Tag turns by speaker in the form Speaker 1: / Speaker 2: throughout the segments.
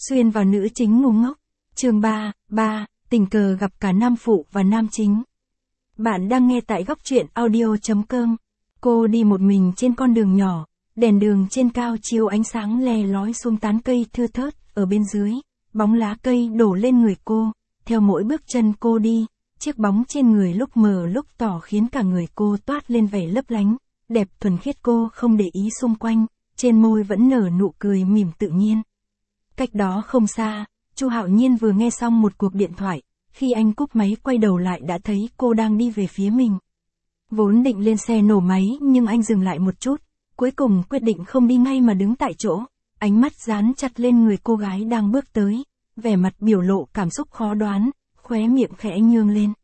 Speaker 1: Xuyên vào nữ chính ngu ngốc. Chương 3, tình cờ gặp cả nam phụ và nam chính. Bạn đang nghe tại góc truyện audio.com. Cô đi một mình trên con đường nhỏ, đèn đường trên cao chiếu ánh sáng le lói xuống tán cây thưa thớt, ở bên dưới, bóng lá cây đổ lên người cô, theo mỗi bước chân cô đi, chiếc bóng trên người lúc mờ lúc tỏ khiến cả người cô toát lên vẻ lấp lánh, đẹp thuần khiết. Cô không để ý xung quanh, trên môi vẫn nở nụ cười mỉm tự nhiên. Cách đó không xa, Chu Hạo Nhiên vừa nghe xong một cuộc điện thoại, khi anh cúp máy quay đầu lại đã thấy cô đang đi về phía mình. Vốn định lên xe nổ máy nhưng anh dừng lại một chút, cuối cùng quyết định không đi ngay mà đứng tại chỗ, ánh mắt dán chặt lên người cô gái đang bước tới, vẻ mặt biểu lộ cảm xúc khó đoán, khóe miệng khẽ nhương lên.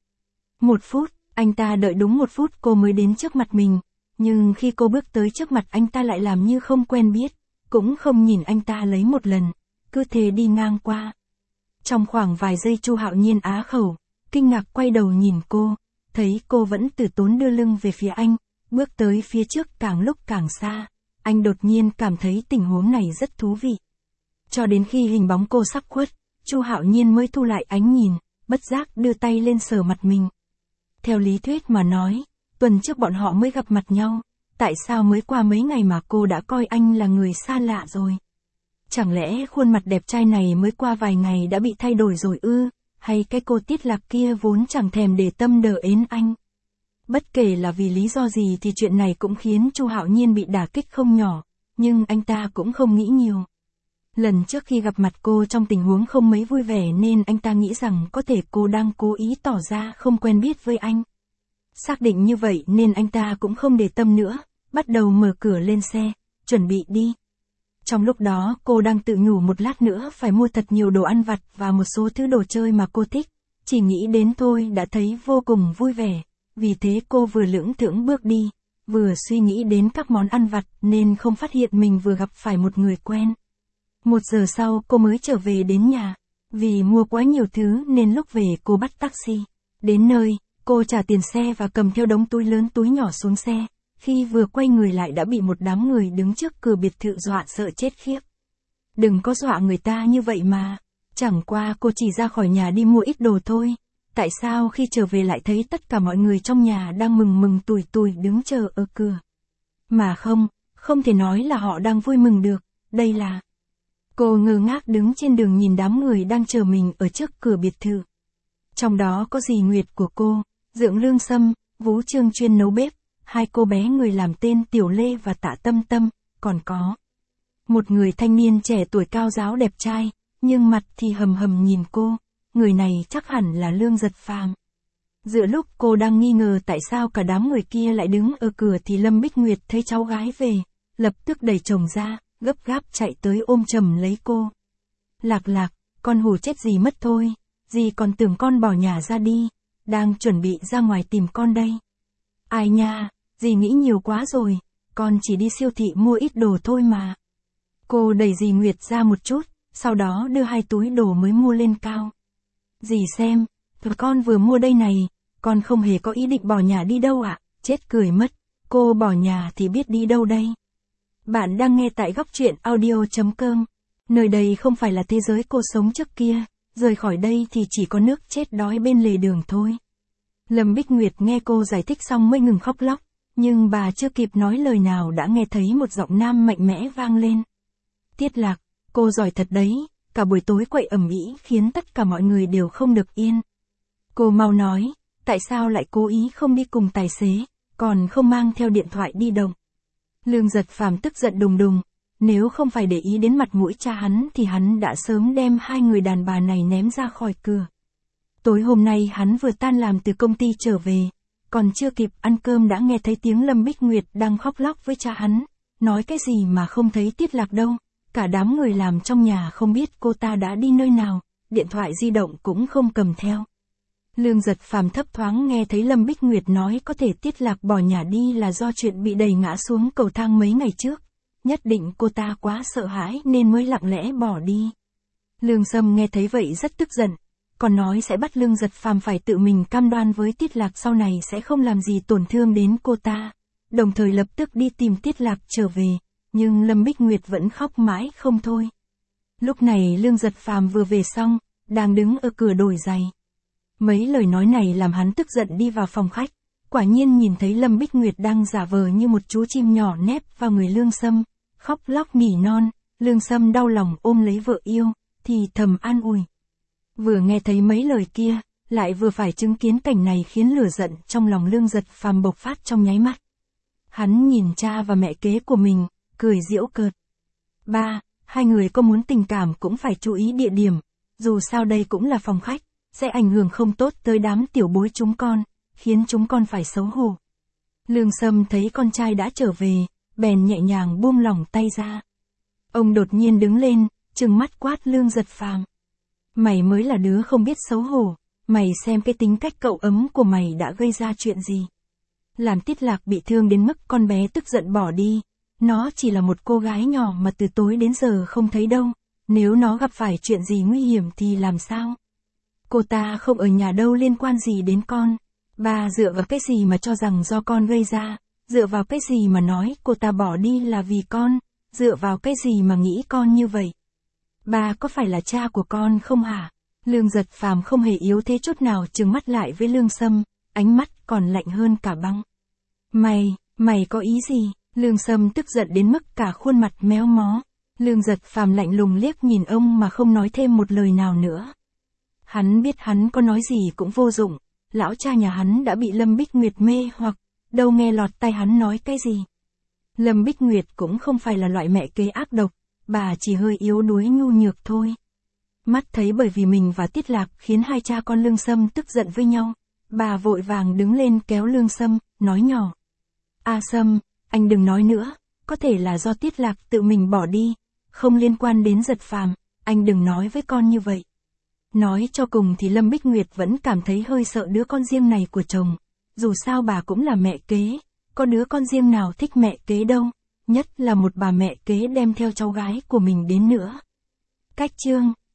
Speaker 1: 1 phút, anh ta đợi đúng 1 phút cô mới đến trước mặt mình, nhưng khi cô bước tới trước mặt anh ta lại làm như không quen biết, cũng không nhìn anh ta lấy một lần, cứ thế đi ngang qua. Trong khoảng vài giây Chu Hạo Nhiên á khẩu, kinh ngạc quay đầu nhìn cô, thấy cô vẫn từ tốn đưa lưng về phía anh, bước tới phía trước càng lúc càng xa, anh đột nhiên cảm thấy tình huống này rất thú vị. Cho đến khi hình bóng cô sắp khuất, Chu Hạo Nhiên mới thu lại ánh nhìn, bất giác đưa tay lên sờ mặt mình. Theo lý thuyết mà nói, tuần trước bọn họ mới gặp mặt nhau, tại sao mới qua mấy ngày mà cô đã coi anh là người xa lạ rồi? Chẳng lẽ khuôn mặt đẹp trai này mới qua vài ngày đã bị thay đổi rồi ư, hay cái cô Tiết Lạc kia vốn chẳng thèm để tâm đờ ến anh? Bất kể là vì lý do gì thì chuyện này cũng khiến Chu Hạo Nhiên bị đả kích không nhỏ, nhưng anh ta cũng không nghĩ nhiều. Lần trước khi gặp mặt cô trong tình huống không mấy vui vẻ nên anh ta nghĩ rằng có thể cô đang cố ý tỏ ra không quen biết với anh. Xác định như vậy nên anh ta cũng không để tâm nữa, bắt đầu mở cửa lên xe, chuẩn bị đi. Trong lúc đó cô đang tự nhủ một lát nữa phải mua thật nhiều đồ ăn vặt và một số thứ đồ chơi mà cô thích, chỉ nghĩ đến thôi đã thấy vô cùng vui vẻ, vì thế cô vừa lững thững bước đi, vừa suy nghĩ đến các món ăn vặt nên không phát hiện mình vừa gặp phải một người quen. 1 giờ sau cô mới trở về đến nhà, vì mua quá nhiều thứ nên lúc về cô bắt taxi. Đến nơi, cô trả tiền xe và cầm theo đống túi lớn túi nhỏ xuống xe. Khi vừa quay người lại đã bị một đám người đứng trước cửa biệt thự dọa sợ chết khiếp. Đừng có dọa người ta như vậy mà. Chẳng qua cô chỉ ra khỏi nhà đi mua ít đồ thôi. Tại sao khi trở về lại thấy tất cả mọi người trong nhà đang mừng mừng tủi tủi đứng chờ ở cửa? Mà không thể nói là họ đang vui mừng được, đây là... Cô ngơ ngác đứng trên đường nhìn đám người đang chờ mình ở trước cửa biệt thự. Trong đó có dì Nguyệt của cô, Dượng Lương Sâm, Vũ Trương chuyên nấu bếp, 2 cô bé người làm tên Tiểu Lê và Tạ Tâm Tâm, còn có một người thanh niên trẻ tuổi cao ráo đẹp trai, nhưng mặt thì hầm hầm nhìn cô, người này chắc hẳn là Lương Giật Phàm. Giữa lúc cô đang nghi ngờ tại sao cả đám người kia lại đứng ở cửa thì Lâm Bích Nguyệt thấy cháu gái về, lập tức đẩy chồng ra, gấp gáp chạy tới ôm chầm lấy cô. Lạc Lạc, con hù chết dì mất thôi, dì còn tưởng con bỏ nhà ra đi, đang chuẩn bị ra ngoài tìm con đây. Ai nha, dì nghĩ nhiều quá rồi, con chỉ đi siêu thị mua ít đồ thôi mà. Cô đẩy dì Nguyệt ra một chút, sau đó đưa 2 túi đồ mới mua lên cao. Dì xem, con vừa mua đây này, con không hề có ý định bỏ nhà đi đâu ạ, chết cười mất, cô bỏ nhà thì biết đi đâu đây. Bạn đang nghe tại góc truyện audio.com, nơi đây không phải là thế giới cô sống trước kia, rời khỏi đây thì chỉ có nước chết đói bên lề đường thôi. Lâm Bích Nguyệt nghe cô giải thích xong mới ngừng khóc lóc, nhưng bà chưa kịp nói lời nào đã nghe thấy một giọng nam mạnh mẽ vang lên. Tiết Lạc, cô giỏi thật đấy, cả buổi tối quậy ầm ĩ khiến tất cả mọi người đều không được yên. Cô mau nói, tại sao lại cố ý không đi cùng tài xế, còn không mang theo điện thoại di động? Lương Giật Phàm tức giận đùng đùng, nếu không phải để ý đến mặt mũi cha hắn thì hắn đã sớm đem 2 người đàn bà này ném ra khỏi cửa. Tối hôm nay hắn vừa tan làm từ công ty trở về, còn chưa kịp ăn cơm đã nghe thấy tiếng Lâm Bích Nguyệt đang khóc lóc với cha hắn, nói cái gì mà không thấy Tiết Lạc đâu, cả đám người làm trong nhà không biết cô ta đã đi nơi nào, điện thoại di động cũng không cầm theo. Lương Giật Phàm thấp thoáng nghe thấy Lâm Bích Nguyệt nói có thể Tiết Lạc bỏ nhà đi là do chuyện bị đẩy ngã xuống cầu thang mấy ngày trước, nhất định cô ta quá sợ hãi nên mới lặng lẽ bỏ đi. Lương Sâm nghe thấy vậy rất tức giận, còn nói sẽ bắt Lương Giật Phàm phải tự mình cam đoan với Tiết Lạc sau này sẽ không làm gì tổn thương đến cô ta, đồng thời lập tức đi tìm Tiết Lạc trở về, nhưng Lâm Bích Nguyệt vẫn khóc mãi không thôi. Lúc này Lương Giật Phàm vừa về xong, đang đứng ở cửa đổi giày. Mấy lời nói này làm hắn tức giận đi vào phòng khách, quả nhiên nhìn thấy Lâm Bích Nguyệt đang giả vờ như một chú chim nhỏ nép vào người Lương Sâm, khóc lóc nỉ non. Lương Sâm đau lòng ôm lấy vợ yêu, thì thầm an ủi. Vừa nghe thấy mấy lời kia, lại vừa phải chứng kiến cảnh này khiến lửa giận trong lòng Lương Giật Phàm bộc phát trong nháy mắt. Hắn nhìn cha và mẹ kế của mình, cười giễu cợt. Ba, hai người có muốn tình cảm cũng phải chú ý địa điểm, dù sao đây cũng là phòng khách, sẽ ảnh hưởng không tốt tới đám tiểu bối chúng con, khiến chúng con phải xấu hổ. Lương Sâm thấy con trai đã trở về, bèn nhẹ nhàng buông lỏng tay ra. Ông đột nhiên đứng lên, trừng mắt quát Lương Giật Phàm. Mày mới là đứa không biết xấu hổ, mày xem cái tính cách cậu ấm của mày đã gây ra chuyện gì. Làm Tiết Lạc bị thương đến mức con bé tức giận bỏ đi. Nó chỉ là một cô gái nhỏ mà từ tối đến giờ không thấy đâu, nếu nó gặp phải chuyện gì nguy hiểm thì làm sao? Cô ta không ở nhà đâu, liên quan gì đến con? Ba dựa vào cái gì mà cho rằng do con gây ra, dựa vào cái gì mà nói cô ta bỏ đi là vì con, dựa vào cái gì mà nghĩ con như vậy? Ba có phải là cha của con không hả? Lương Giật Phàm không hề yếu thế chút nào, trừng mắt lại với Lương Sâm, ánh mắt còn lạnh hơn cả băng. Mày có ý gì? Lương Sâm tức giận đến mức cả khuôn mặt méo mó. Lương Giật Phàm lạnh lùng liếc nhìn ông mà không nói thêm một lời nào nữa. Hắn biết hắn có nói gì cũng vô dụng, lão cha nhà hắn đã bị Lâm Bích Nguyệt mê hoặc, đâu nghe lọt tai hắn nói cái gì. Lâm Bích Nguyệt cũng không phải là loại mẹ kế ác độc, bà chỉ hơi yếu đuối nhu nhược thôi. Mắt thấy bởi vì mình và Tiết Lạc khiến hai cha con Lương Sâm tức giận với nhau, bà vội vàng đứng lên kéo Lương Sâm, nói nhỏ. A Sâm, anh đừng nói nữa, có thể là do Tiết Lạc tự mình bỏ đi, không liên quan đến Giật Phàm, anh đừng nói với con như vậy. Nói cho cùng thì Lâm Bích Nguyệt vẫn cảm thấy hơi sợ đứa con riêng này của chồng, dù sao bà cũng là mẹ kế, có đứa con riêng nào thích mẹ kế đâu, nhất là một bà mẹ kế đem theo cháu gái của mình đến nữa. Cách chương